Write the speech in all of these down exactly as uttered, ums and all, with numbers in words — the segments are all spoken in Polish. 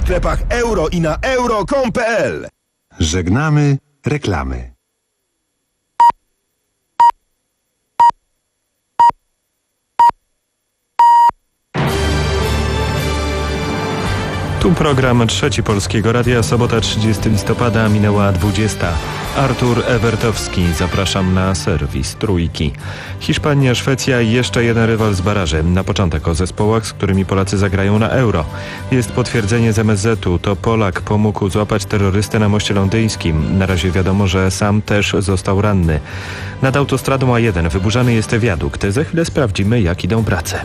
sklepach Euro i na euro kropka com kropka p l. Żegnamy reklamy. Tu program Trzeci Polskiego Radia, sobota trzydziestego listopada, minęła dwudziesta. Artur Ewertowski, zapraszam na serwis Trójki. Hiszpania, Szwecja i jeszcze jeden rywal z baraży. Na początek o zespołach, z którymi Polacy zagrają na Euro. Jest potwierdzenie z M S Z-u, to Polak pomógł złapać terrorystę na moście londyńskim. Na razie wiadomo, że sam też został ranny. Nad autostradą A jeden wyburzany jest wiadukt. Za chwilę sprawdzimy, jak idą prace.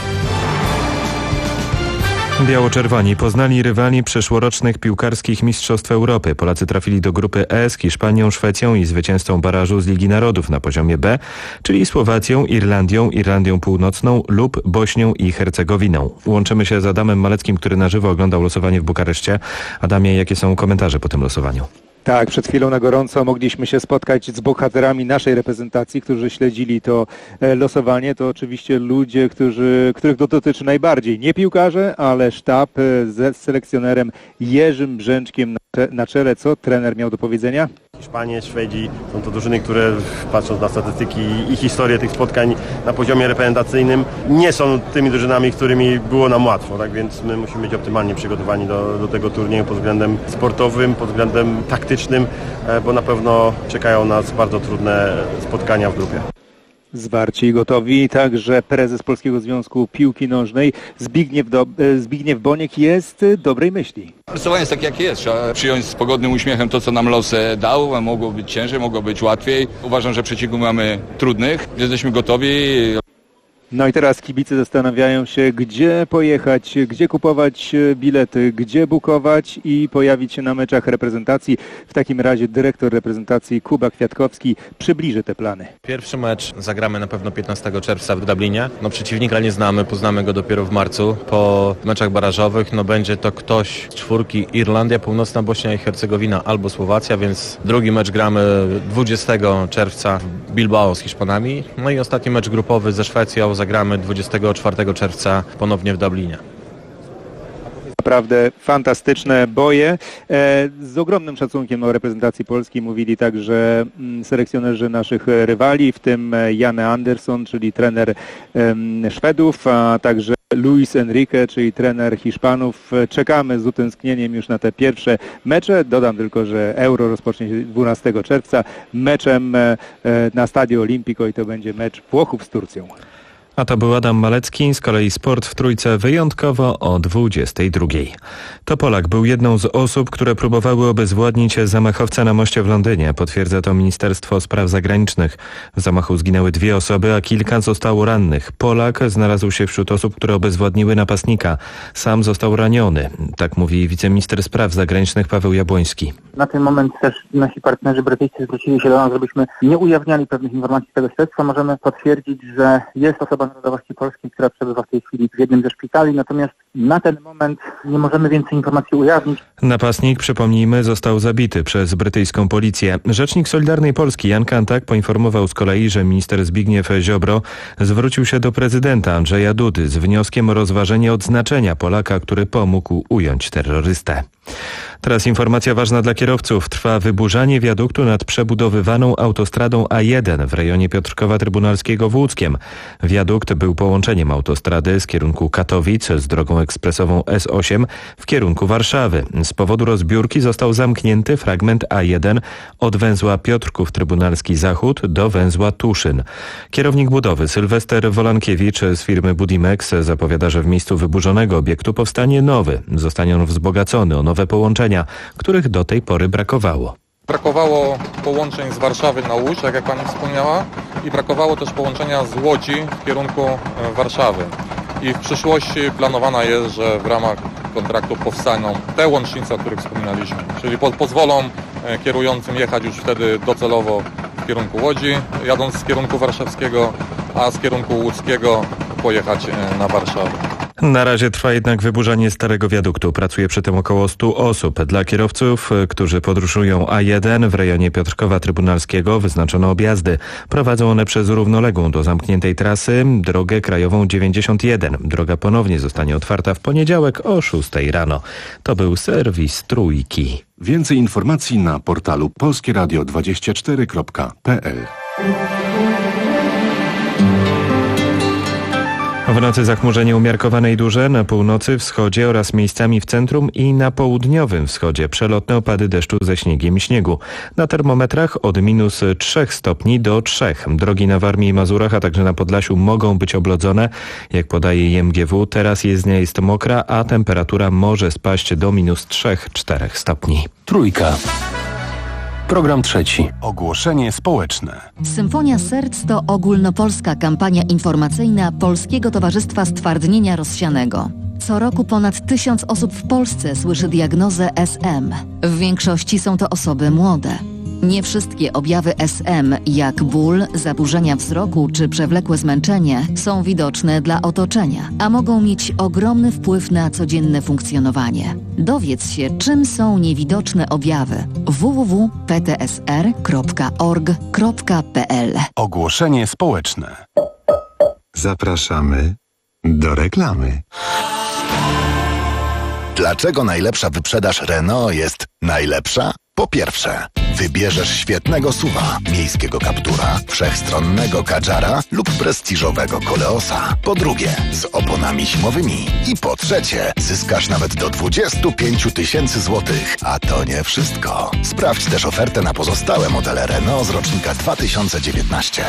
Biało-czerwoni poznali rywali przyszłorocznych piłkarskich Mistrzostw Europy. Polacy trafili do grupy E z Hiszpanią, Szwecją i zwycięzcą barażu z Ligi Narodów na poziomie B, czyli Słowacją, Irlandią, Irlandią Północną lub Bośnią i Hercegowiną. Łączymy się z Adamem Maleckim, który na żywo oglądał losowanie w Bukareszcie. Adamie, jakie są komentarze po tym losowaniu? Tak, przed chwilą na gorąco mogliśmy się spotkać z bohaterami naszej reprezentacji, którzy śledzili to losowanie. To oczywiście ludzie, którzy, których to dotyczy najbardziej. Nie piłkarze, ale sztab z selekcjonerem Jerzym Brzęczkiem na czele. Co trener miał do powiedzenia? Hiszpanie, Szwedzi są to drużyny, które patrząc na statystyki i historię tych spotkań na poziomie reprezentacyjnym nie są tymi drużynami, którymi było nam łatwo, tak więc my musimy być optymalnie przygotowani do, do tego turnieju pod względem sportowym, pod względem taktycznym, bo na pewno czekają nas bardzo trudne spotkania w grupie. Zwarci i gotowi, także prezes Polskiego Związku Piłki Nożnej Zbigniew, Do- Zbigniew Boniek jest dobrej myśli. Losowanie jest tak jak jest, trzeba przyjąć z pogodnym uśmiechem to, co nam los dał, mogło być ciężej, mogło być łatwiej. Uważam, że przeciwników mamy trudnych, jesteśmy gotowi. No i teraz kibice zastanawiają się, gdzie pojechać, gdzie kupować bilety, gdzie bukować i pojawić się na meczach reprezentacji. W takim razie dyrektor reprezentacji Kuba Kwiatkowski przybliży te plany. Pierwszy mecz zagramy na pewno piętnastego czerwca w Dublinie. No przeciwnika nie znamy, poznamy go dopiero w marcu. Po meczach barażowych no będzie to ktoś z czwórki Irlandia, Północna Bośnia i Hercegowina albo Słowacja, więc drugi mecz gramy dwudziestego czerwca w Bilbao z Hiszpanami. No i ostatni mecz grupowy ze Szwecją zagramy dwudziestego czwartego czerwca ponownie w Dublinie. Naprawdę fantastyczne boje. Z ogromnym szacunkiem do reprezentacji Polski mówili także selekcjonerzy naszych rywali, w tym Jan Andersson, czyli trener Szwedów, a także Luis Enrique, czyli trener Hiszpanów. Czekamy z utęsknieniem już na te pierwsze mecze. Dodam tylko, że Euro rozpocznie się dwunastego czerwca meczem na Stadio Olimpico i to będzie mecz Włochów z Turcją. A to był Adam Malecki, z kolei Sport w Trójce wyjątkowo o dwudziestej drugiej. To Polak był jedną z osób, które próbowały obezwładnić zamachowca na moście w Londynie. Potwierdza to Ministerstwo Spraw Zagranicznych. W zamachu zginęły dwie osoby, a kilka zostało rannych. Polak znalazł się wśród osób, które obezwładniły napastnika. Sam został raniony. Tak mówi wiceminister Spraw Zagranicznych Paweł Jabłoński. Na ten moment też nasi partnerzy brytyjscy zwrócili się do nas, żebyśmy nie ujawniali pewnych informacji z tego śledztwa. Możemy potwierdzić, że jest osoba narodowości polskiej, która przebywa w tej chwili w jednym ze szpitali, natomiast na ten moment nie możemy więcej informacji ujawnić. Napastnik, przypomnijmy, został zabity przez brytyjską policję. Rzecznik Solidarnej Polski Jan Kantak poinformował z kolei, że minister Zbigniew Ziobro zwrócił się do prezydenta Andrzeja Dudy z wnioskiem o rozważenie odznaczenia Polaka, który pomógł ująć terrorystę. Teraz informacja ważna dla kierowców. Trwa wyburzanie wiaduktu nad przebudowywaną autostradą A jeden w rejonie Piotrkowa Trybunalskiego w Łódzkiem. Wiadukt był połączeniem autostrady z kierunku Katowic z drogą ekspresową S osiem w kierunku Warszawy. Z powodu rozbiórki został zamknięty fragment A jeden od węzła Piotrków Trybunalski Zachód do węzła Tuszyn. Kierownik budowy Sylwester Wolankiewicz z firmy Budimex zapowiada, że w miejscu wyburzonego obiektu powstanie nowy. Zostanie on wzbogacony o nowe połączenia, których do tej pory brakowało. Brakowało połączeń z Warszawy na Łódź, tak jak Pani wspomniała, i brakowało też połączenia z Łodzi w kierunku Warszawy. I w przyszłości planowana jest, że w ramach kontraktu powstaną te łącznice, o których wspominaliśmy. Czyli po, pozwolą kierującym jechać już wtedy docelowo w kierunku Łodzi, jadąc z kierunku warszawskiego, a z kierunku łódzkiego pojechać na Warszawę. Na razie trwa jednak wyburzanie starego wiaduktu. Pracuje przy tym około stu osób. Dla kierowców, którzy podróżują A jeden w rejonie Piotrkowa Trybunalskiego, wyznaczono objazdy. Prowadzą one przez równoległą do zamkniętej trasy drogę krajową dziewięćdziesiąt jeden. Droga ponownie zostanie otwarta w poniedziałek o szóstej rano. To był serwis Trójki. Więcej informacji na portalu polskie radio dwadzieścia cztery kropka p l. W nocy zachmurzenie umiarkowane i duże na północy, wschodzie oraz miejscami w centrum i na południowym wschodzie. Przelotne opady deszczu ze śniegiem i śniegu. Na termometrach od minus trzech stopni do trzech. Drogi na Warmii i Mazurach, a także na Podlasiu mogą być oblodzone. Jak podaje I M G W, teraz jezdnia jest mokra, a temperatura może spaść do minus trzech czterech stopni. Trójka. Program trzeci. Ogłoszenie społeczne. Symfonia Serc to ogólnopolska kampania informacyjna Polskiego Towarzystwa Stwardnienia Rozsianego. Co roku ponad tysiąc osób w Polsce słyszy diagnozę S M. W większości są to osoby młode. Nie wszystkie objawy S M, jak ból, zaburzenia wzroku czy przewlekłe zmęczenie, są widoczne dla otoczenia, a mogą mieć ogromny wpływ na codzienne funkcjonowanie. Dowiedz się, czym są niewidoczne objawy. w w w kropka p t s r kropka org kropka p l. Ogłoszenie społeczne. Zapraszamy do reklamy. Dlaczego najlepsza wyprzedaż Renault jest najlepsza? Po pierwsze, wybierzesz świetnego suwa, miejskiego Captura, wszechstronnego Kadżara lub prestiżowego Koleosa. Po drugie, z oponami zimowymi. I po trzecie, zyskasz nawet do dwadzieścia pięć tysięcy złotych. A to nie wszystko. Sprawdź też ofertę na pozostałe modele Renault z rocznika dwa tysiące dziewiętnastego.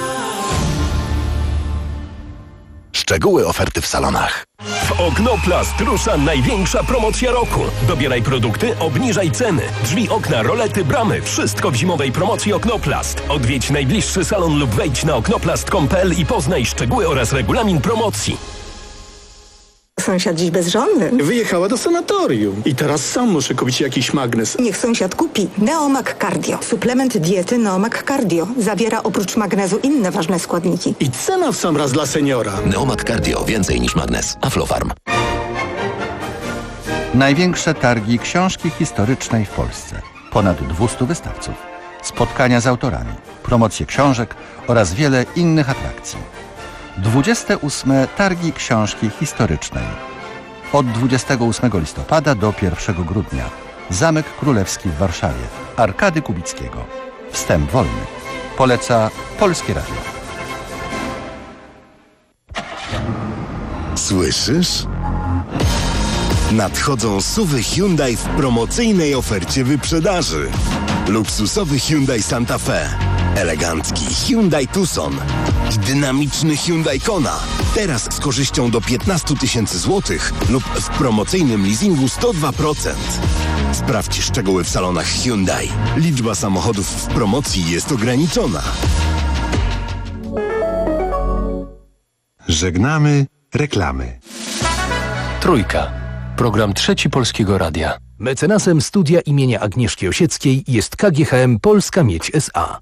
Szczegóły oferty w salonach. W Oknoplast rusza największa promocja roku. Dobieraj produkty, obniżaj ceny. Drzwi, okna, rolety, bramy. Wszystko w zimowej promocji Oknoplast. Odwiedź najbliższy salon lub wejdź na oknoplast kropka com kropka p l i poznaj szczegóły oraz regulamin promocji. Sąsiad dziś bezżonny. Wyjechała do sanatorium i teraz sam muszę kupić jakiś magnes. Niech sąsiad kupi Neomag Cardio. Suplement diety Neomag Cardio. Zawiera oprócz magnezu inne ważne składniki. I cena w sam raz dla seniora. Neomag Cardio. Więcej niż magnes. Aflofarm. Największe targi książki historycznej w Polsce. Ponad dwustu wystawców. Spotkania z autorami. Promocje książek oraz wiele innych atrakcji. dwudzieste ósme Targi Książki Historycznej. Od dwudziestego ósmego listopada do pierwszego grudnia. Zamek Królewski w Warszawie. Arkady Kubickiego. Wstęp wolny. Poleca Polskie Radio. Słyszysz? Nadchodzą suwy Hyundai w promocyjnej ofercie wyprzedaży. Luksusowy Hyundai Santa Fe, elegancki Hyundai Tucson i dynamiczny Hyundai Kona. Teraz z korzyścią do piętnaście tysięcy złotych lub w promocyjnym leasingu sto dwa procent. Sprawdź szczegóły w salonach Hyundai. Liczba samochodów w promocji jest ograniczona. Żegnamy reklamy. Trójka. Program trzeci Polskiego Radia. Mecenasem studia imienia Agnieszki Osieckiej jest K G H M Polska Miedź S A.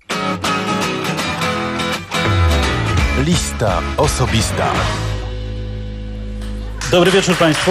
Lista osobista. Dobry wieczór Państwu.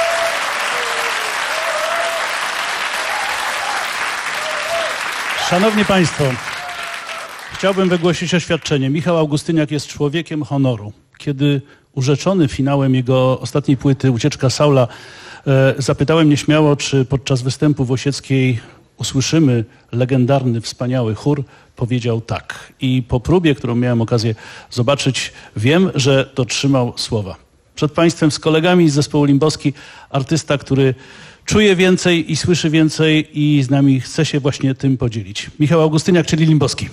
Szanowni Państwo, chciałbym wygłosić oświadczenie. Michał Augustyniak jest człowiekiem honoru. Kiedy urzeczony finałem jego ostatniej płyty Ucieczka Saula e, zapytałem nieśmiało, czy podczas występu w Osieckiej usłyszymy legendarny, wspaniały chór, powiedział tak. I po próbie, którą miałem okazję zobaczyć, wiem, że dotrzymał słowa. Przed Państwem z kolegami z zespołu Limbowski artysta, który czuje więcej i słyszy więcej i z nami chce się właśnie tym podzielić. Michał Augustyniak, czyli Limbowski.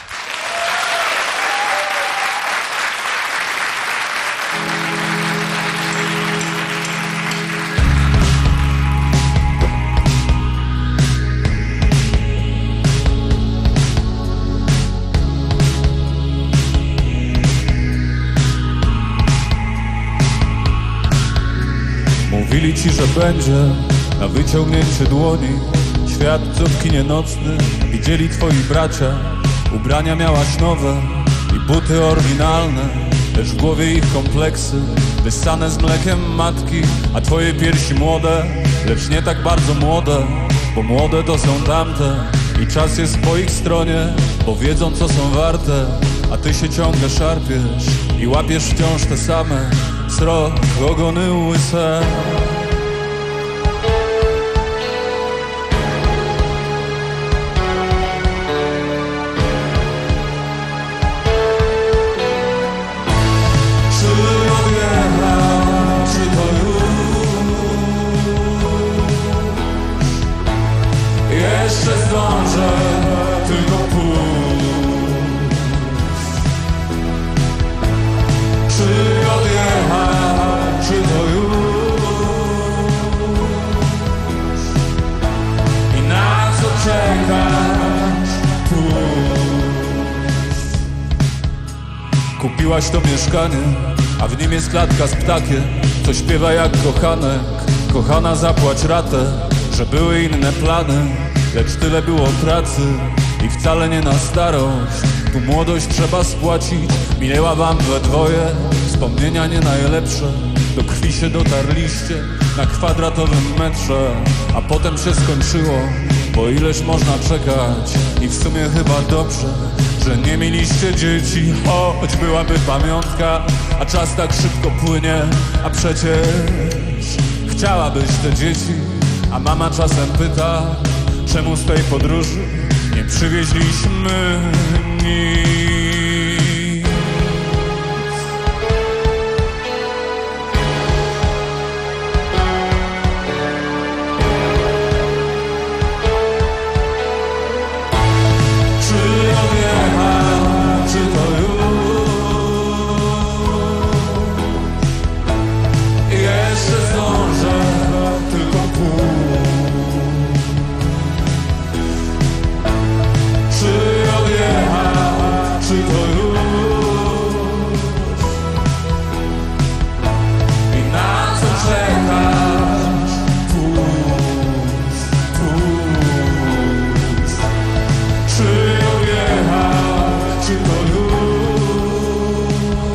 Mówili ci, że będzie na wyciągnięcie dłoni świat, co w kinie nocnym widzieli twoi bracia. Ubrania miałaś nowe i buty oryginalne, lecz w głowie ich kompleksy wyssane z mlekiem matki, a twoje piersi młode, lecz nie tak bardzo młode, bo młode to są tamte i czas jest po ich stronie, bo wiedzą co są warte, a ty się ciągle szarpiesz i łapiesz wciąż te same wzrok, ogony łyse. Jeszcze zdążę tylko pójść. Czy odjechać, czy to już? I na co czekać? Pójść. Kupiłaś to mieszkanie, a w nim jest klatka z ptakiem, co śpiewa jak kochanek. Kochana, zapłać ratę, że były inne plany, lecz tyle było pracy i wcale nie na starość. Tu młodość trzeba spłacić, minęła wam we dwoje, wspomnienia nie najlepsze. Do krwi się dotarliście na kwadratowym metrze, a potem się skończyło, bo ileż można czekać. I w sumie chyba dobrze, że nie mieliście dzieci, choć byłaby pamiątka, a czas tak szybko płynie, a przecież chciałabyś te dzieci. A mama czasem pyta, czemu z tej podróży nie przywieźliśmy nic. Czy odjechać, czy to już? Jeszcze zdążę tylko pół. Czy to już? I na co czekać? Pójdź, pójdź. Czy odjechać, czy to już?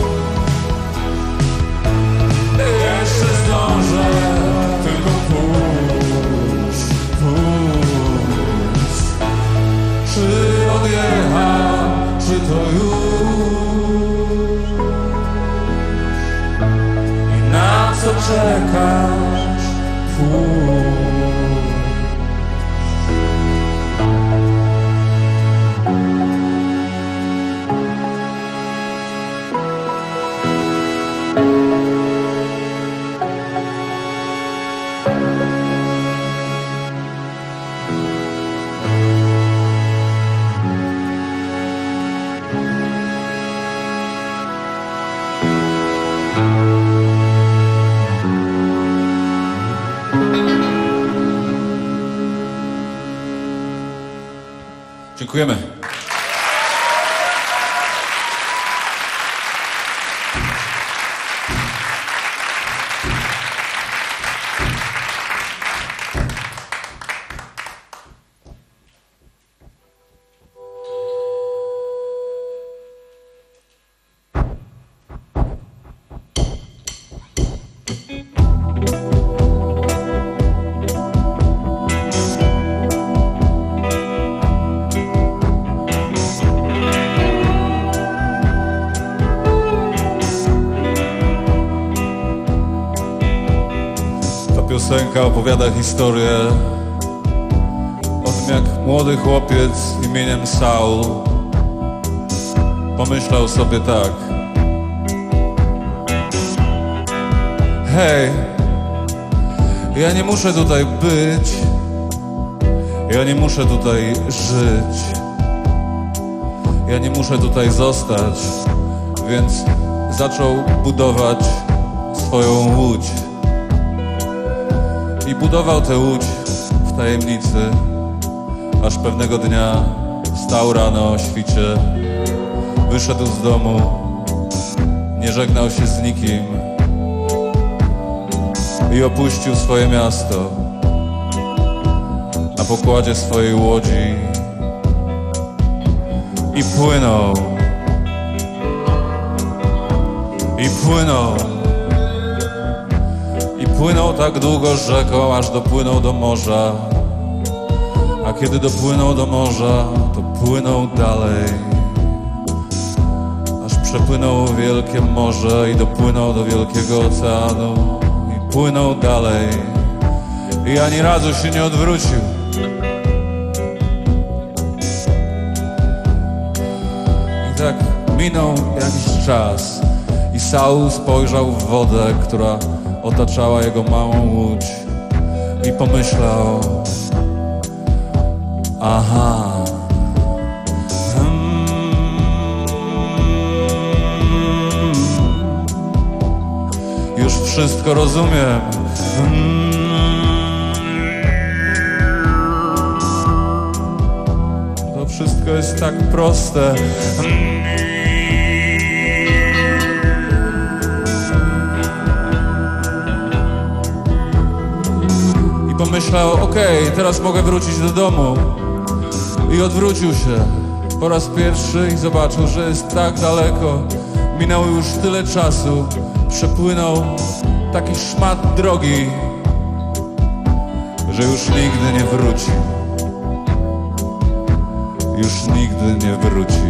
Jeszcze zdążę tylko pójść, pójdź. Czy odjechać, czy to już? I na co czekać? Pójdź. Dziękujemy. Piosenka opowiada historię o tym, jak młody chłopiec imieniem Saul pomyślał sobie tak: hej, ja nie muszę tutaj być, ja nie muszę tutaj żyć, ja nie muszę tutaj zostać, więc zaczął budować swoją łódź. I budował tę łódź w tajemnicy, aż pewnego dnia wstał rano o świcie, wyszedł z domu, nie żegnał się z nikim i opuścił swoje miasto. Na pokładzie swojej łodzi i płynął, i płynął płynął tak długo rzeką, aż dopłynął do morza. A kiedy dopłynął do morza, to płynął dalej, aż przepłynął wielkie morze i dopłynął do wielkiego oceanu i płynął dalej i ani razu się nie odwrócił. I tak minął jakiś czas i Saul spojrzał w wodę, która otaczała jego małą łódź i pomyślał: aha, hmm. Już wszystko rozumiem. Hmm. To wszystko jest tak proste. Hmm. I pomyślał: okej, okay, teraz mogę wrócić do domu. I odwrócił się po raz pierwszy i zobaczył, że jest tak daleko. Minęło już tyle czasu. Przepłynął taki szmat drogi, że już nigdy nie wróci. Już nigdy nie wróci.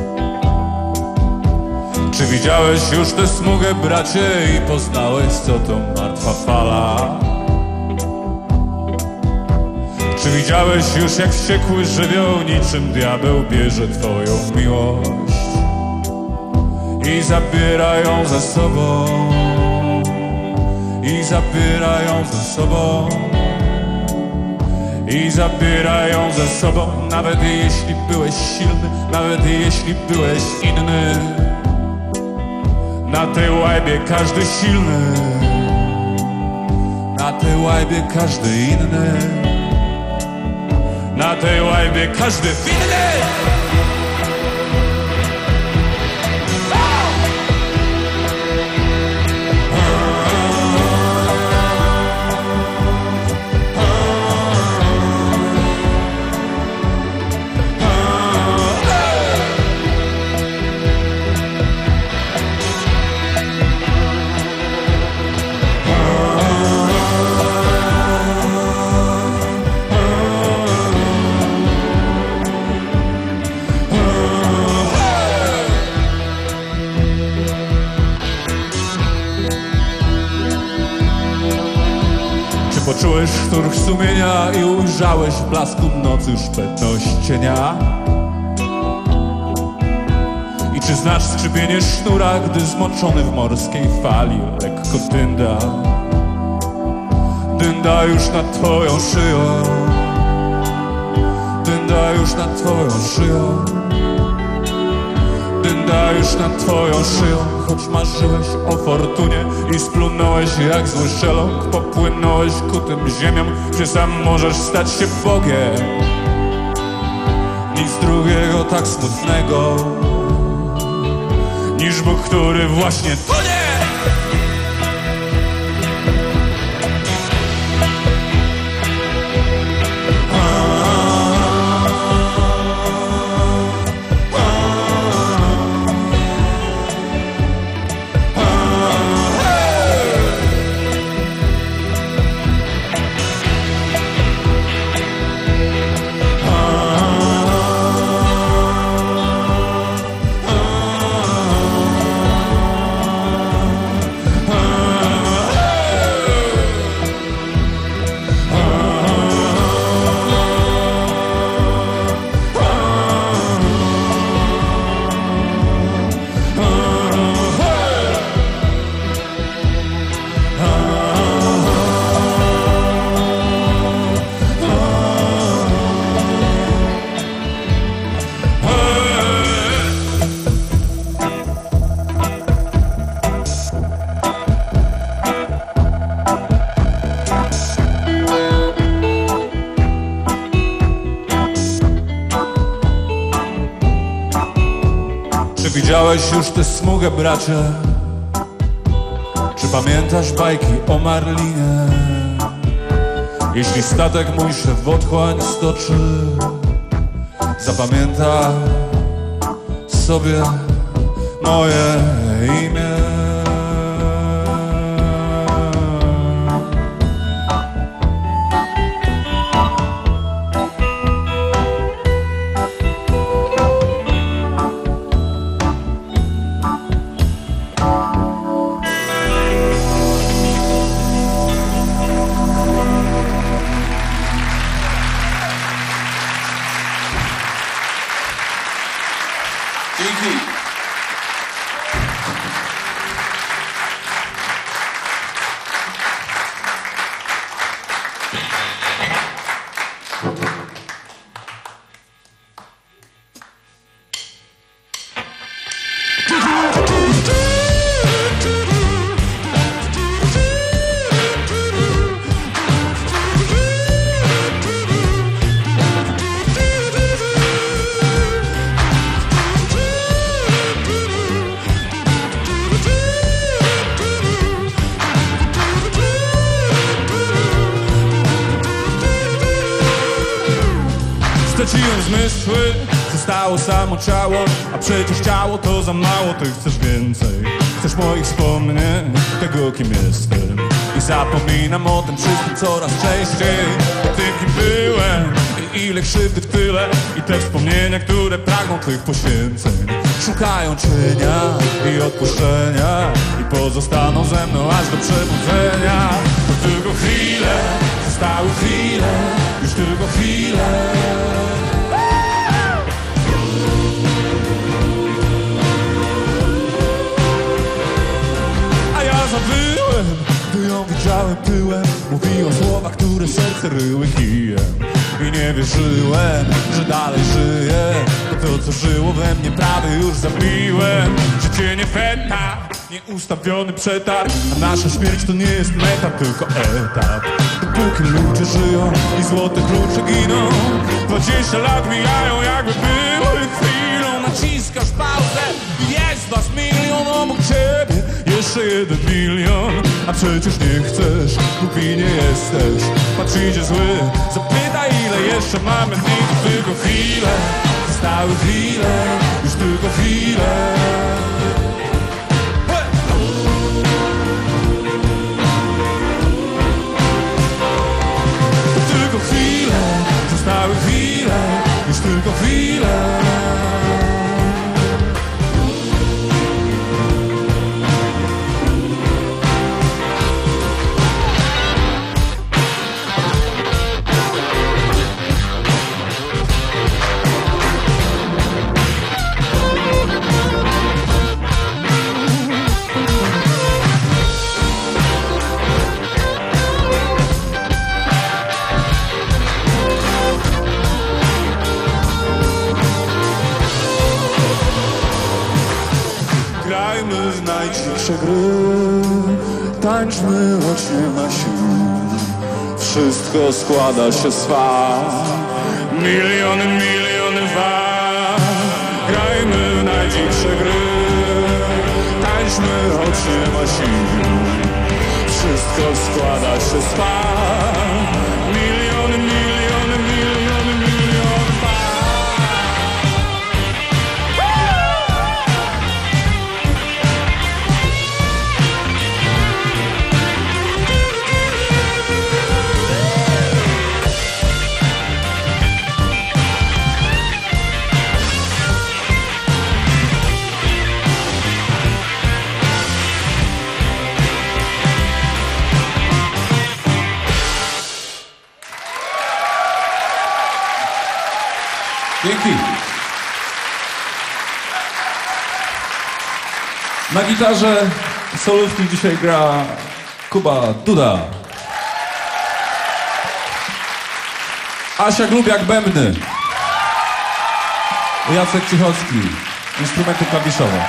Czy widziałeś już tę smugę, bracie, i poznałeś, co to martwa fala? Czy widziałeś już, jak wściekły żywioł niczym diabeł bierze twoją miłość i zabiera ją ze sobą, i zabiera ją ze sobą, i zabiera ją ze sobą, nawet jeśli byłeś silny, nawet jeśli byłeś inny. Na tej łajbie każdy silny, na tej łajbie każdy inny. Na tej łajbie każdy winny! Poczułeś szturch sumienia i ujrzałeś w blasku nocy szpetność cienia? I czy znasz skrzypienie sznura, gdy zmoczony w morskiej fali lekko dynda? Dynda już nad twoją szyją, dynda już nad twoją szyją, dynda już nad twoją szyją. Choć marzyłeś o fortunie i splunąłeś jak zły szeląg, popłynąłeś ku tym ziemiom, gdzie sam możesz stać się Bogiem. Nic drugiego tak smutnego niż Bóg, który właśnie tonie. Widziałeś już tę smugę, bracie? Czy pamiętasz bajki o Marlinie? Jeśli statek mój się w otchłań stoczy, zapamięta sobie moje imię. straciłem zmysły, zostało samo ciało, a przecież ciało to za mało, ty chcesz więcej. Chcesz moich wspomnień, tego kim jestem. I zapominam o tym wszystkim coraz częściej. Tym kim byłem i ile krzywdy w tyle. I te wspomnienia, które pragną twych poświęceń. Szukają cienia i odpuszczenia i pozostaną ze mną aż do przebudzenia. To tylko chwile, zostały chwile, już tylko chwile. A ja zawyłem, gdy ją widziałem pyłem. Mówiła słowa, które serce ryły kijem. I nie wierzyłem, że dalej żyję, bo to co żyło we mnie prawie już zabiłem. Życie nie feta, nie ustawiony przetarg, a nasza śmierć to nie jest meta, tylko etap. Dopóki ludzie żyją i złote klucze giną, dwadzieścia lat mijają jakby były chwilą. Naciskasz pauzę i jest was milion obok ciebie, jeszcze jeden milion. A przecież nie chcesz, głupi nie jesteś. Patrz idzie zły, zapytaj ile jeszcze mamy dni. To tylko chwile, zostały chwile, już tylko chwile. To tylko chwile, zostały chwile, już tylko chwile. Grajmy w najcichsze gry, tańczmy, choć nie ma sił. Wszystko składa się z fal, miliony, miliony fal. Grajmy w najcichsze gry, tańczmy, choć nie ma sił. Wszystko składa się z fal, miliony, miliony, miliony, miliony fal. Dzięki. Na gitarze solówki dzisiaj gra Kuba Duda. Asia Glubiak bębny. Jacek Cichocki instrumenty klawiszowe.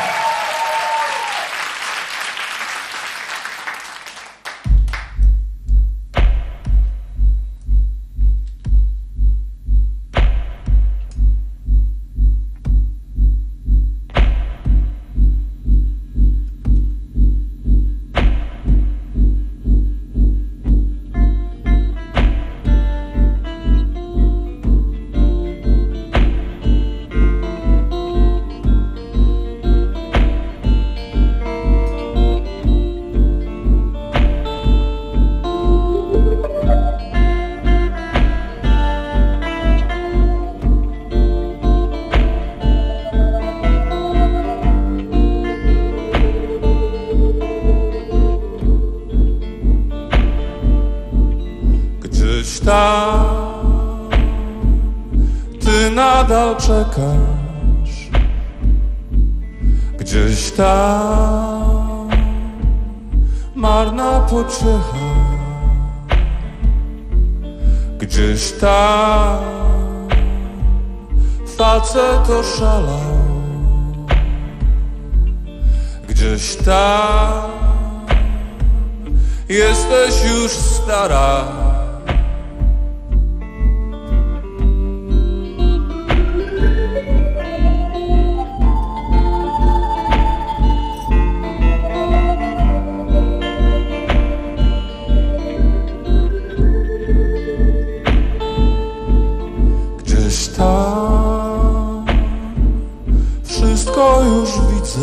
Tam ty nadal czekasz, gdzieś tam marna pociecha, gdzieś tam facet oszalał, gdzieś tam jesteś już stara. Gdzieś tam widzę.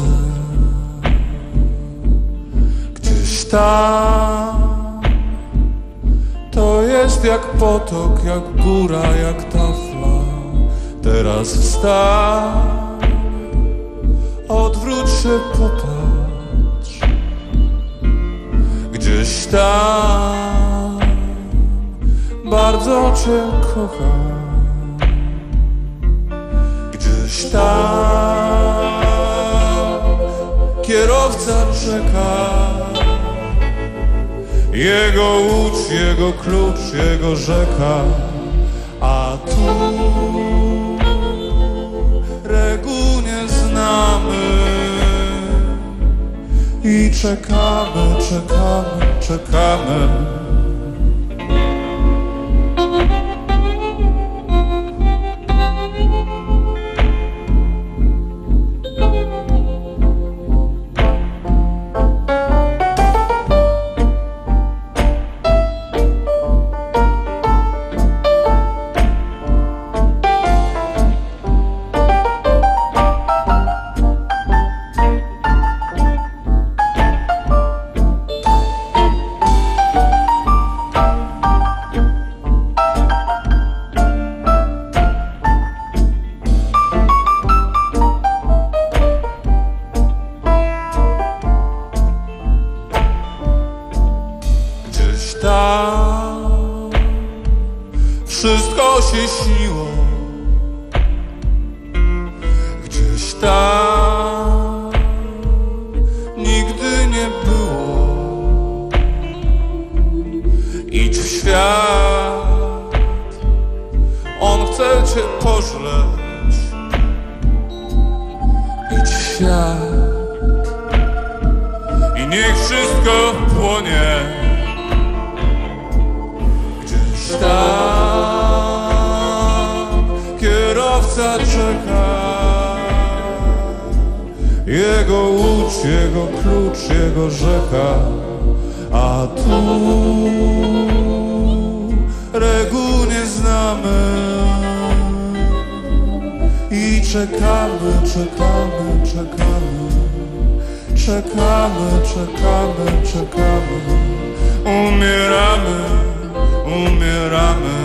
Gdzieś tam to jest jak potok, jak góra, jak tafla. Teraz wstań, odwróć się, popatrz. Gdzieś tam bardzo cię kocham. Gdzieś tam kierowca czeka. Jego łódź, jego klucz, jego rzeka. A tu reguł nie znamy i czekamy, czekamy, czekamy. Wszystko się śniło. Gdzieś tam nigdy nie było. Idź w świat, on chce cię pożreć. Idź w świat i niech wszystko płonie. Gdzieś tam kierowca czeka. Jego łódź, jego klucz, jego rzeka. A tu reguł nie znamy i czekamy, czekamy, czekamy. Czekamy, czekamy, czekamy. Umieramy, umieramy.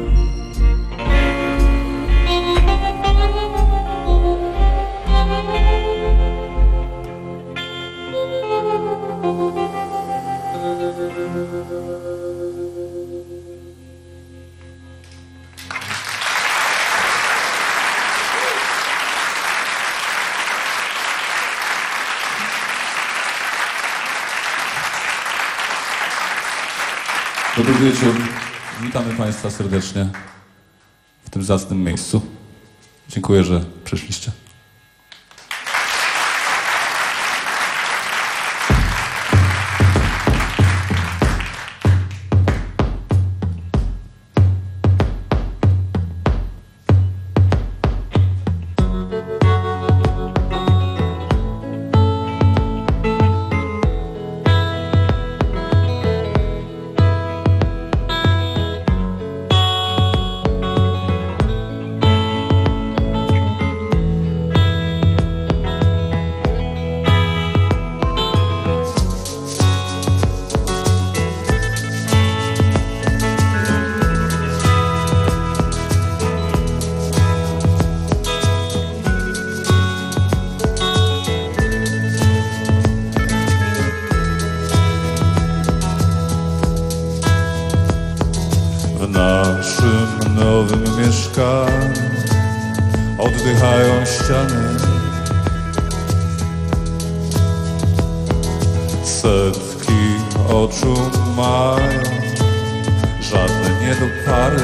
Dobry wieczór. Witamy Państwa serdecznie w tym zacnym miejscu. Dziękuję, że przyszliście. Oddychają ściany, setki oczu mają, żadne niedopary,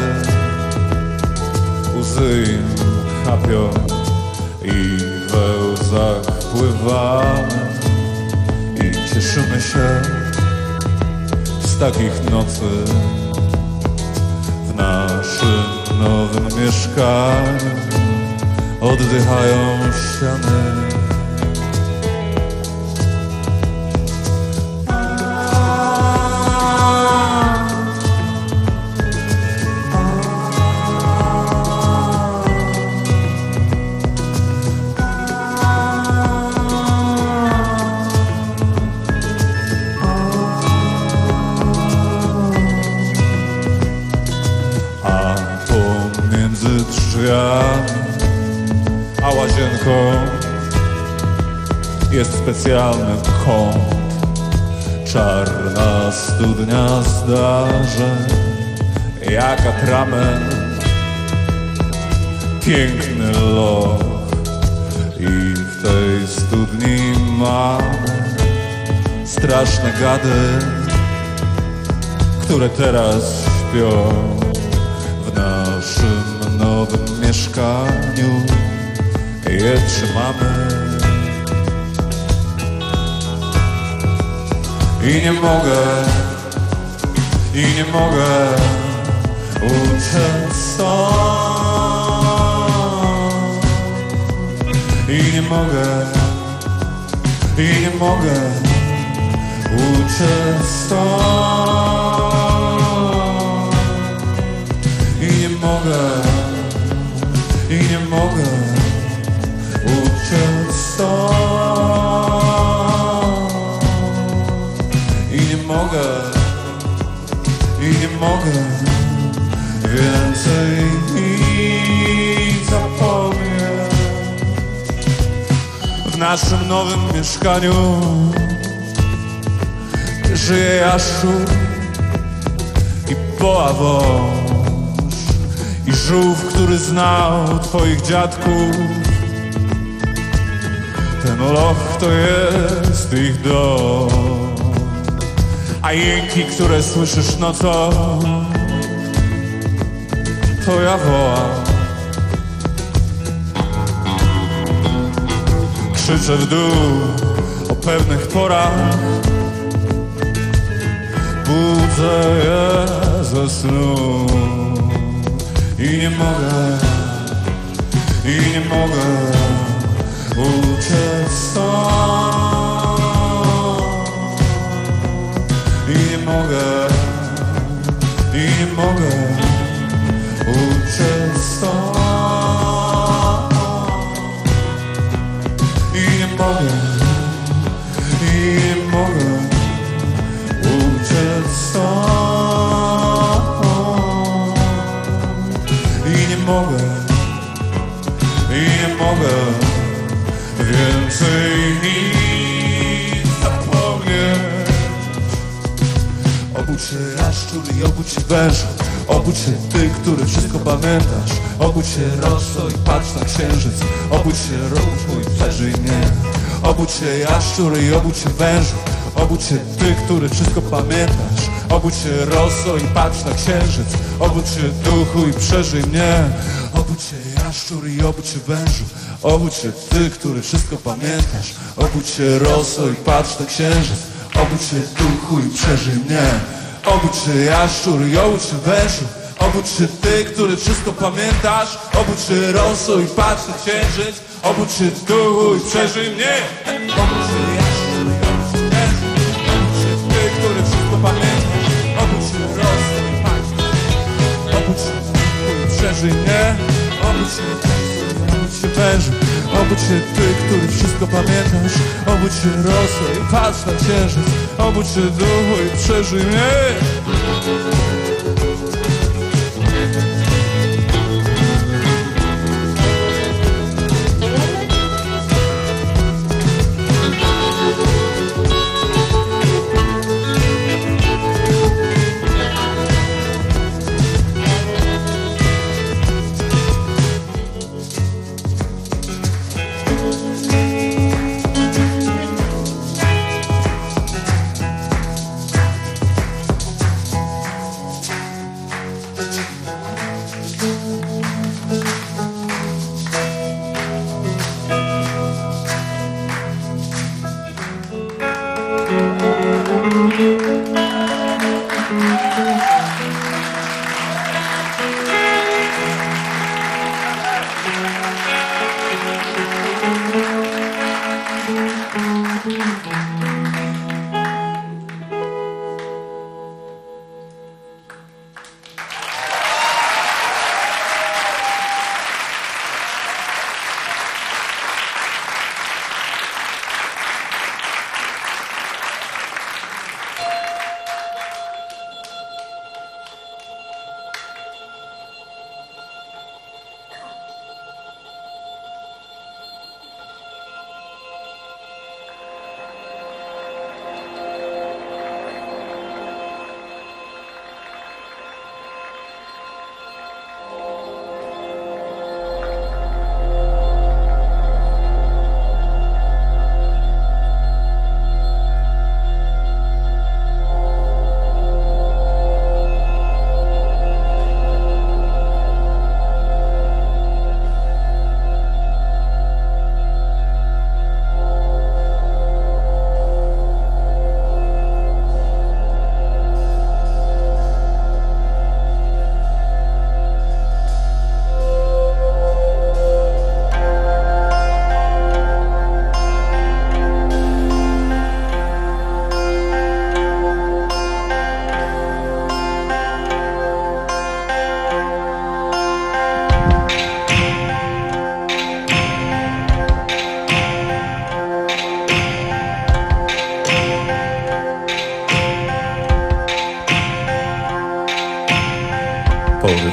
łzy im kapią i we łzach pływamy i cieszymy się z takich nocy w naszym nowym mieszkaniu. Oddychają ściany. między drzwiami a łazienką jest specjalny kąt. Czarna studnia zdarzeń jak atrament, piękny loch i w tej studni mamy straszne gady, które teraz śpią w naszym nowym mieszkaniu. Je trzymamy i nie mogę, i nie mogę uciec stąd. I nie mogę, i nie mogę uciec stąd. I nie mogę, i nie mogę uciec stąd. I nie mogę, i nie mogę więcej nic zapomnieć. W naszym nowym mieszkaniu żyje jaszczur i boa wąż i żółw, który znał twoich dziadków. Ten loch to jest ich dom, a jęki, które słyszysz nocą, to ja wołam. Krzyczę w dół o pewnych porach, budzę je ze snu. I nie mogę, i nie mogę uciec stąd. I nie mogę, i nie mogę uciec stąd. I nie mogę, i nie mogę uciec stąd. I nie mogę, i nie mogę więcej nic zapomnieć. Obudź się jaszczur i obudź się wężu, obudź się ty, który wszystko pamiętasz. Obudź się roso i patrz na księżyc. Obudź się róż mój, przeżyj mnie. Obudź się jaszczur i obudź się wężu, obudź się ty, który wszystko pamiętasz. Obudź się roso i patrz na księżyc. Obudź się duchu i przeżyj mnie. Obudź się jaszczur i obudź się wężu, obudź się ty, który wszystko pamiętasz. Obudź się roso i patrz na księżyc. Obudź się duchu i przeżyj mnie. Obudź się jaszczur i obudź się wężu, obudź się ty, który wszystko pamiętasz. Obudź się roso i patrz na księżyc. Obudź się duchu i przeżyj mnie. Obudź się jaszczur i obudź się wężu, obudź się ty, który wszystko pamiętasz. Obudź się roso i patrz na księżyc. Obudź się duchu i przeżyj mnie. Obudź się jaszczur i obudź się wężu, obudź się ty, który wszystko pamiętasz. Obudź się roso i patrz na księżyc. Obudź się duchu i przeżyj mnie.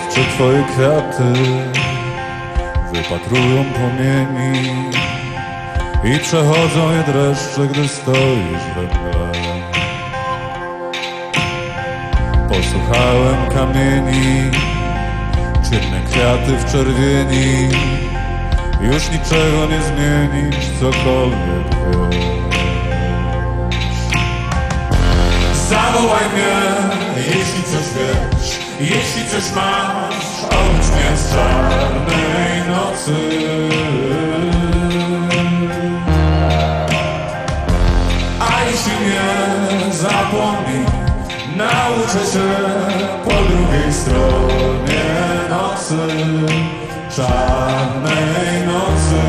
Dziewczę, twoje kwiaty wypatrują płomieni i przechodzą je dreszcze, gdy stoisz we mgle. Posłuchałem kamieni, ciemne kwiaty w czerwieni. Już niczego nie zmienisz, cokolwiek wiesz. Zawołaj mnie, jeśli coś wiesz, jeśli coś masz, obudź mnie z czarnej nocy. A jeśli nie, zapomnij, nauczę się po drugiej stronie nocy, czarnej nocy.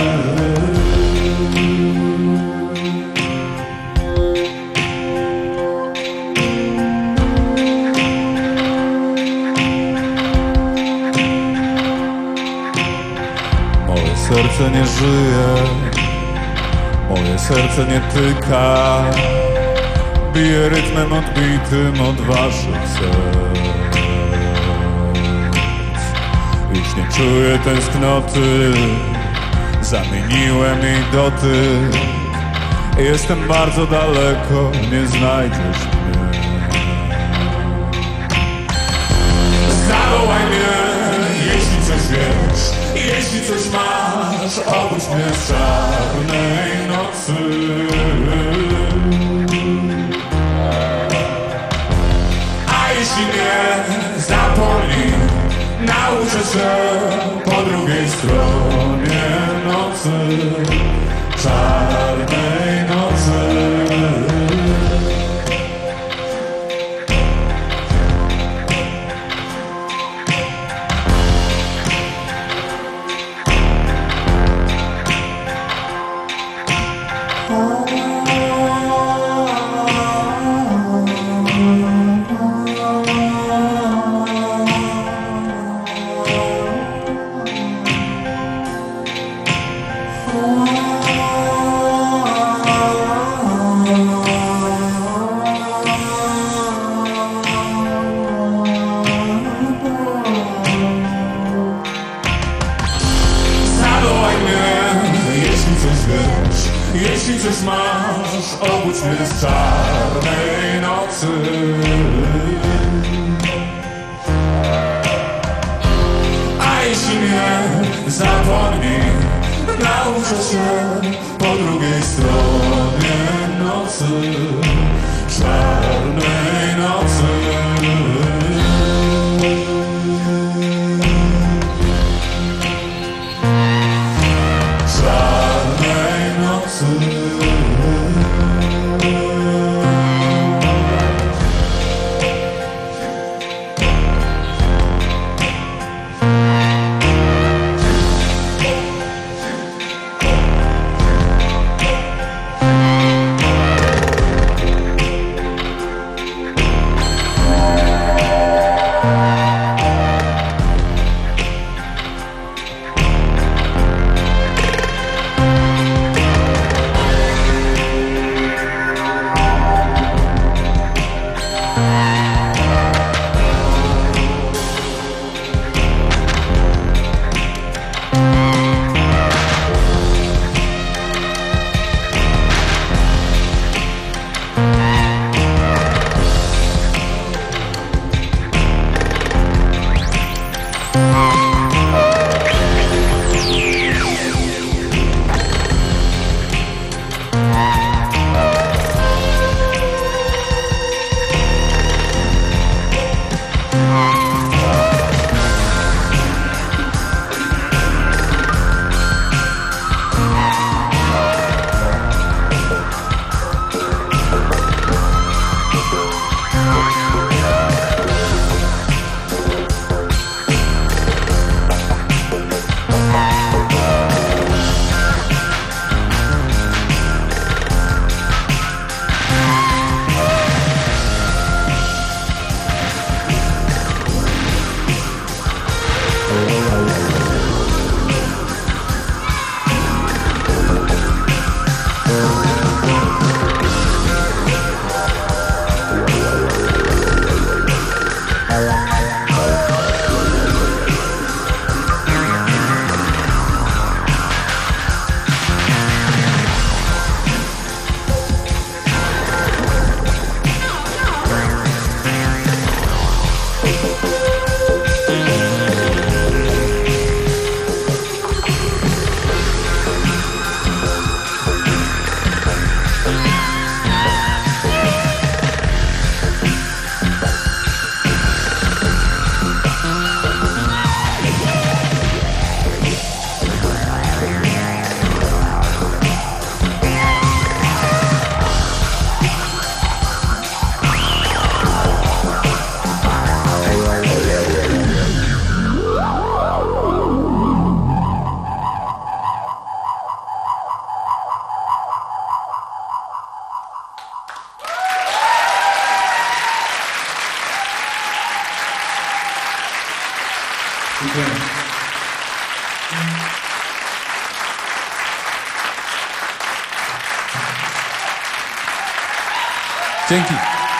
Moje serce nie żyje, moje serce nie tyka, bije rytmem odbitym od waszych serc. Już nie czuję tęsknoty, zamieniłem jej dotyk. Jestem bardzo daleko, nie znajdziesz mnie. Zawołaj mnie, jeśli coś wiesz, jeśli coś masz, obudź mnie z czarnej nocy. A jeśli nie, zapomnij, nauczę się po drugiej stronie nocy, czarnej nocy. Jeśli coś masz, obudź mnie z czarnej nocy. A jeśli nie, zapomnij, nauczę się po drugiej stronie nocy, czarnej nocy. Dziękuję. Dzięki.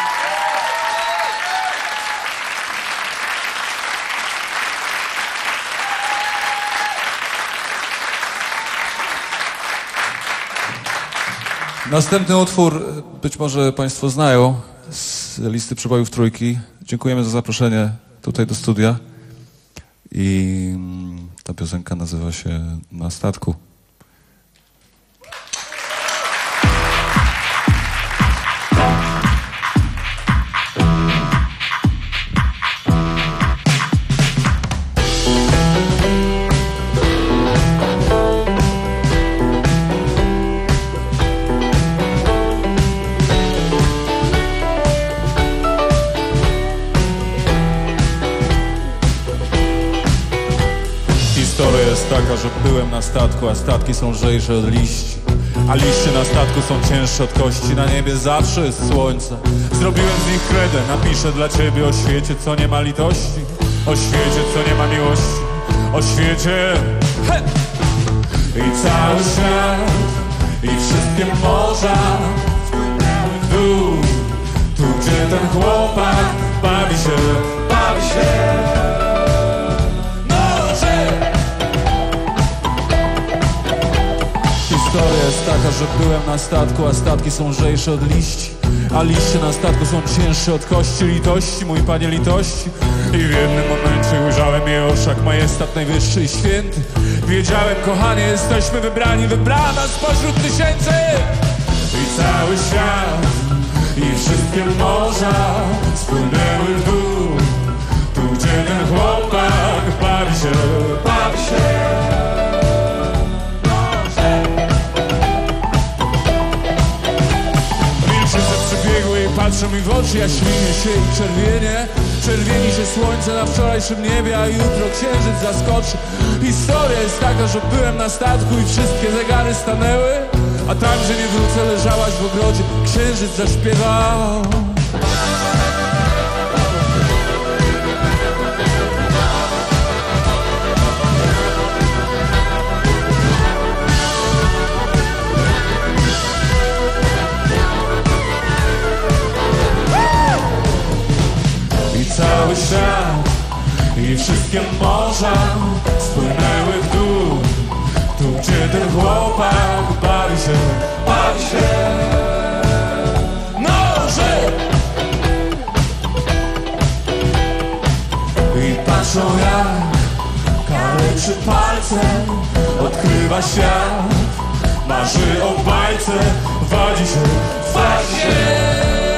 Następny utwór być może Państwo znają z listy przebojów Trójki. Dziękujemy za zaproszenie tutaj do studia. I ta piosenka nazywa się Na statku. Historia jest taka, że byłem na statku, a statki są lżejsze od liści, a liście na statku są cięższe od kości. Na niebie zawsze jest słońce. Zrobiłem z nich kredę, napiszę dla ciebie o świecie, co nie ma litości, o świecie, co nie ma miłości, o świecie he! I cały świat, i wszystkie morza wpłynęły w dół, tu gdzie ten chłopak bawi się, bawi się. Historia jest taka, że byłem na statku, a statki są lżejsze od liści, a liście na statku są cięższe od kości. Litości, mój panie, litości. I w jednym momencie ujrzałem jej orszak, majestat najwyższy i święty. Wiedziałem, kochanie, jesteśmy wybrani, wybrana spośród tysięcy. I cały świat, i wszystkie morza spłynęły w dół, tu gdzie ten chłopak bawi się, bawi się. Patrzą mi w oczy, ja śmieję się i czerwienie. Czerwieni się słońce na wczorajszym niebie, a jutro księżyc zaskoczy. Historia jest taka, że byłem na statku i wszystkie zegary stanęły, a tam, gdzie nie wrócę, leżałaś w ogrodzie, księżyc zaśpiewał. Cały świat i wszystkie morza spłynęły w dół, tu gdzie ten chłopak bawi się, bawi się. Noże! I patrzą jak kaleczy palcem, odkrywa świat, marzy o bajce, wadzi się, wadzi się.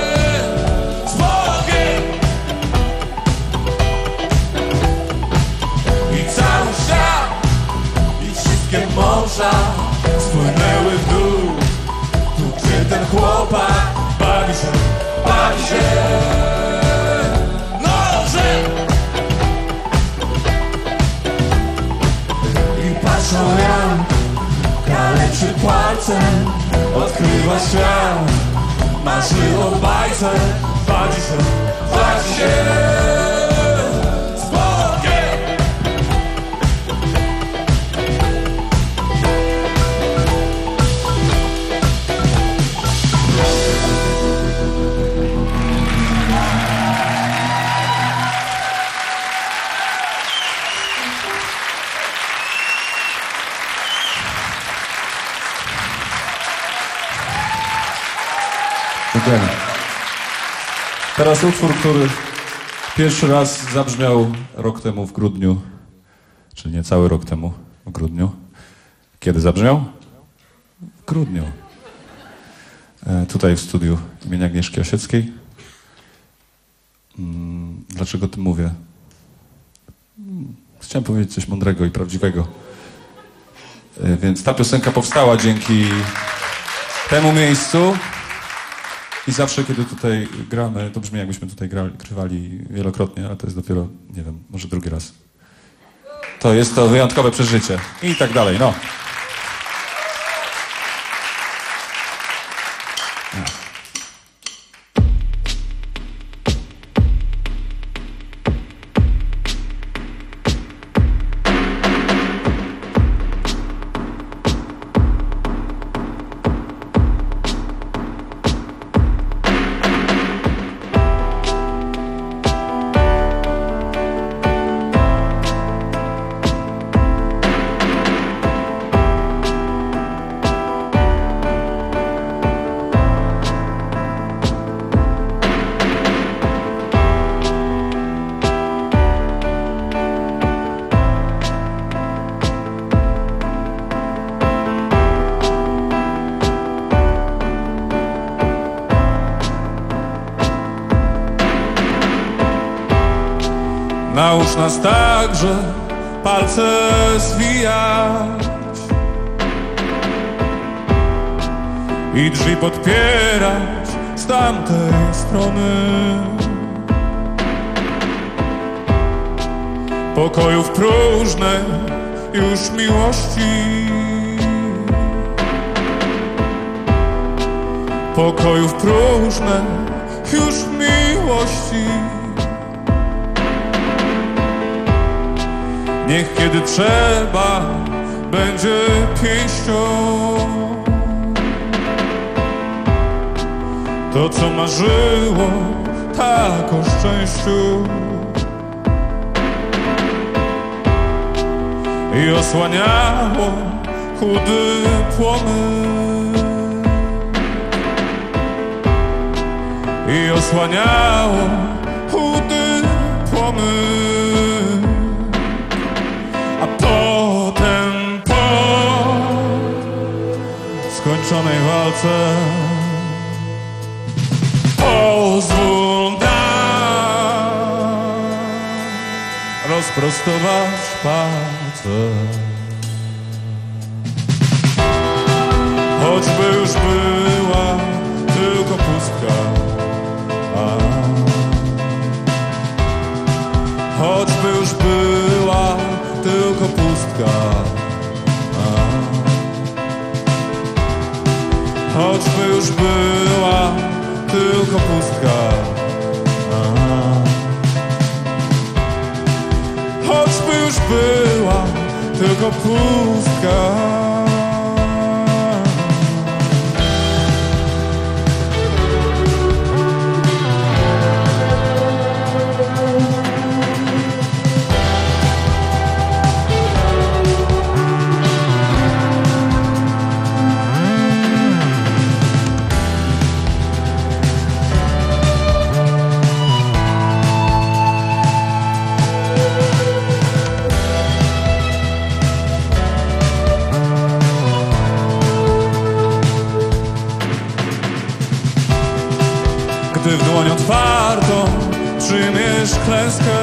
Morza spłynęły w dół, tu gdzie ten chłopak bawi się, bawi się. Noże! I patrzą jak kaleczy palcem, odkrywa świat, marzy o bajce, bawi się, bawi się. Dziękujemy. Teraz utwór, który pierwszy raz zabrzmiał rok temu w grudniu, czyli niecały rok temu w grudniu. Kiedy zabrzmiał? W grudniu. E, tutaj w studiu imienia Agnieszki Osieckiej. Mm, dlaczego o tym mówię? Chciałem powiedzieć coś mądrego i prawdziwego. E, więc ta piosenka powstała dzięki temu miejscu. I zawsze, kiedy tutaj gramy, to brzmi jakbyśmy tutaj grali, grywali wielokrotnie, ale to jest dopiero, nie wiem, może drugi raz. To jest to wyjątkowe przeżycie. I tak dalej, no. naucz nas także palce zwijać i drzwi podpierać z tamtej strony. Pokojów próżne już miłości, pokojów próżne już miłości. Niech kiedy trzeba będzie pięścią to, co marzyło tak o szczęściu i osłaniało chudy płomyk, i osłaniało chudy płomyk, a potem po skończonej walce pozwól nam rozprostować palce. Choćby już była tylko pustka, a choćby już była tylko pustka, a choćby już była tylko pustka, a choćby już była tylko pustka. Gdy w dłoń otwartą przyjmiesz klęskę,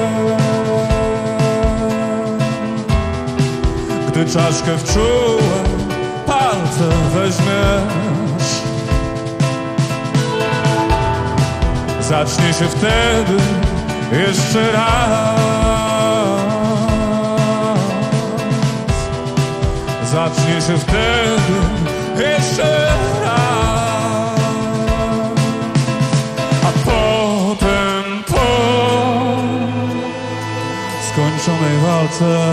gdy czaszkę w czułe palce weźmiesz, zacznie się wtedy jeszcze raz, zacznie się wtedy jeszcze raz. Potem po skończonej walce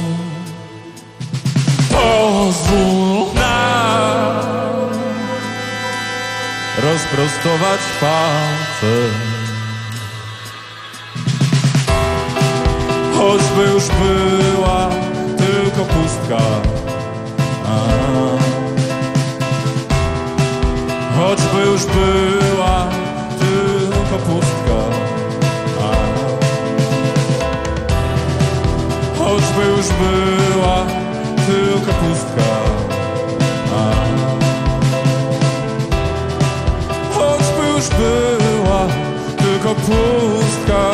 pozwól nam rozprostować palce. Choćby już była tylko pustka, a choćby już była tylko pustka, a choćby już była tylko pustka, a choćby już była tylko pustka.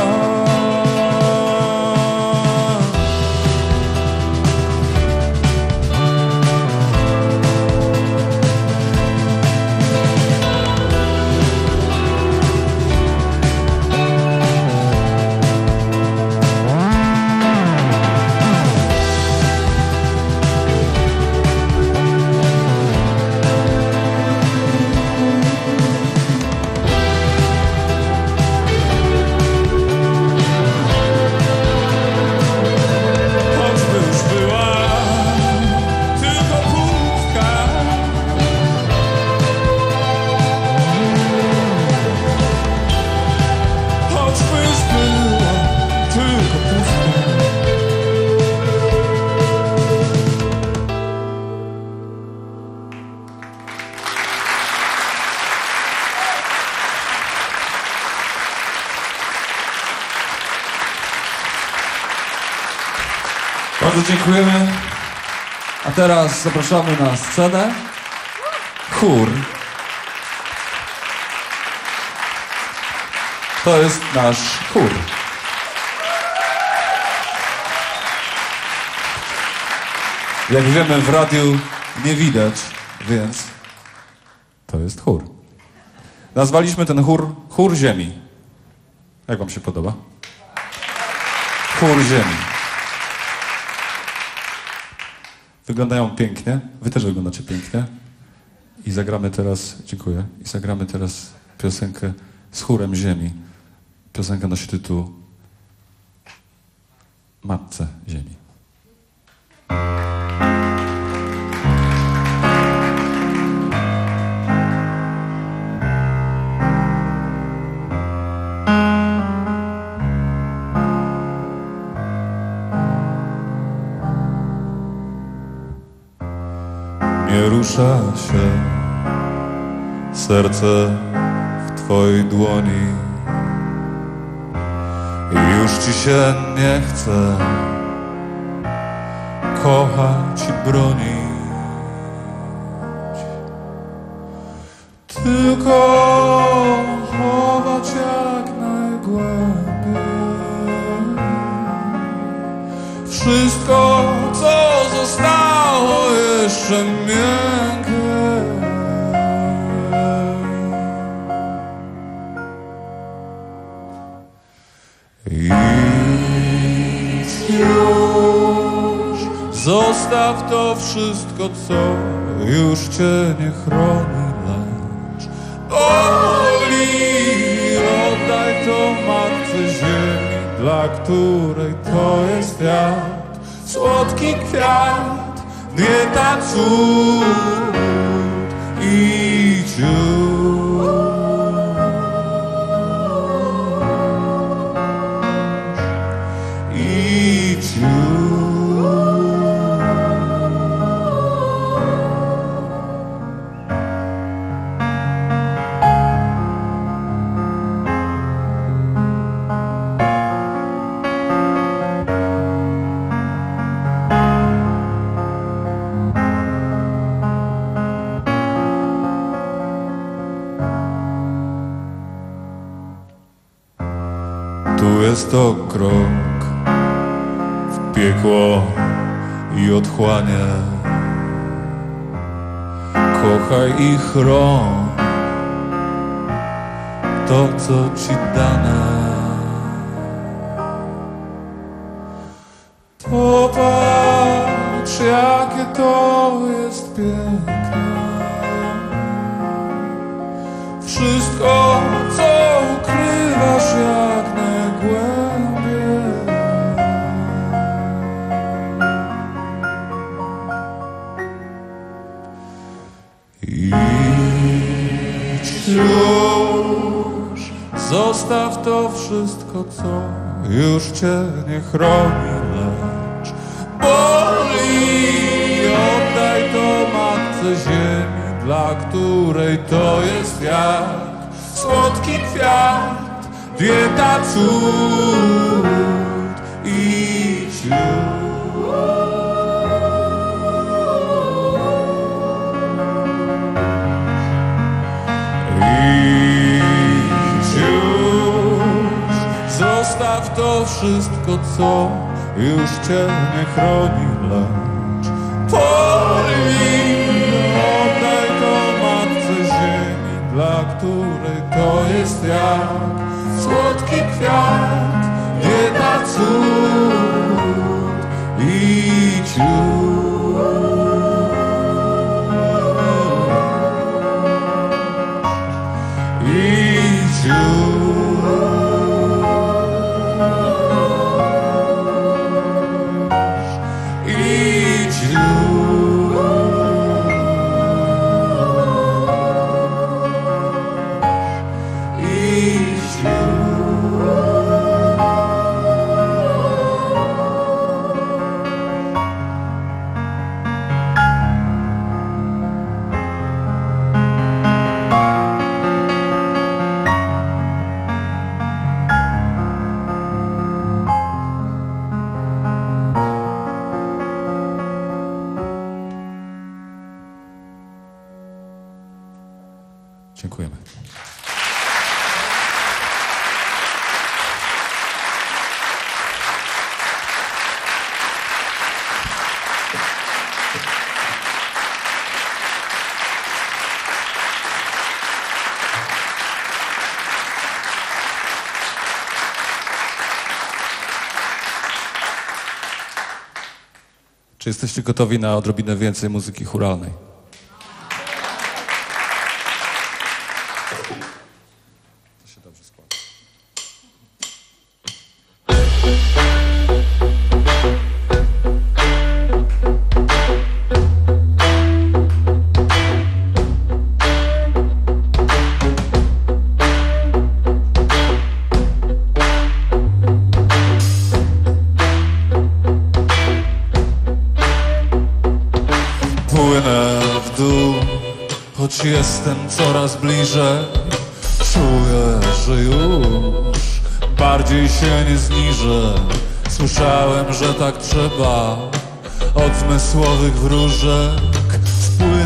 Bardzo dziękujemy. A teraz zapraszamy na scenę chór. To jest nasz chór. Jak wiemy, w radiu nie widać, więc to jest chór. Nazwaliśmy ten chór Chór Ziemi. Jak wam się podoba? Chór Ziemi. Wyglądają pięknie. Wy też wyglądacie pięknie. I zagramy teraz, dziękuję, i zagramy teraz piosenkę z Chórem Ziemi. Piosenka nosi tytuł Matce Ziemi. Nie rusza się serce w twojej dłoni. Już ci się nie chce kochać i bronić, tylko chować jak najgłębiej wszystko, co zostało jeszcze miękkie. Idź już, zostaw to wszystko, co już cię nie chroni, lecz boli. Oddaj to Matce Ziemi, dla której to jest jak słodki kwiat, dieta, cud. Idź już. Idź już. Tu jest to krok w piekło i otchłanie. Kochaj i chroń to, co ci dane. Popatrz, jakie to jest piękne. Wszystko, co ukrywasz jak najgłębiej. Idź już, zostaw to wszystko, co już cię nie chroni, lecz boli. Oddaj to Matce Ziemi, dla której to jest jak słodki kwiat, dieta, cud. Idź już. Idź już, zostaw to wszystko, co już cię nie chroni, lecz porwij. Oddaj to Matce Ziemi, dla której to jest jak słodki kwiat, dieta, cud. Idź już. Idź już. Idź już. Idź już. Dziękujemy. Czy jesteście gotowi na odrobinę więcej muzyki chóralnej? To się dobrze składa. Płynę w dół, choć jestem coraz bliżej. Czuję, że już bardziej się nie zniżę. Słyszałem, że tak trzeba od zmysłowych wróżek. Spłynie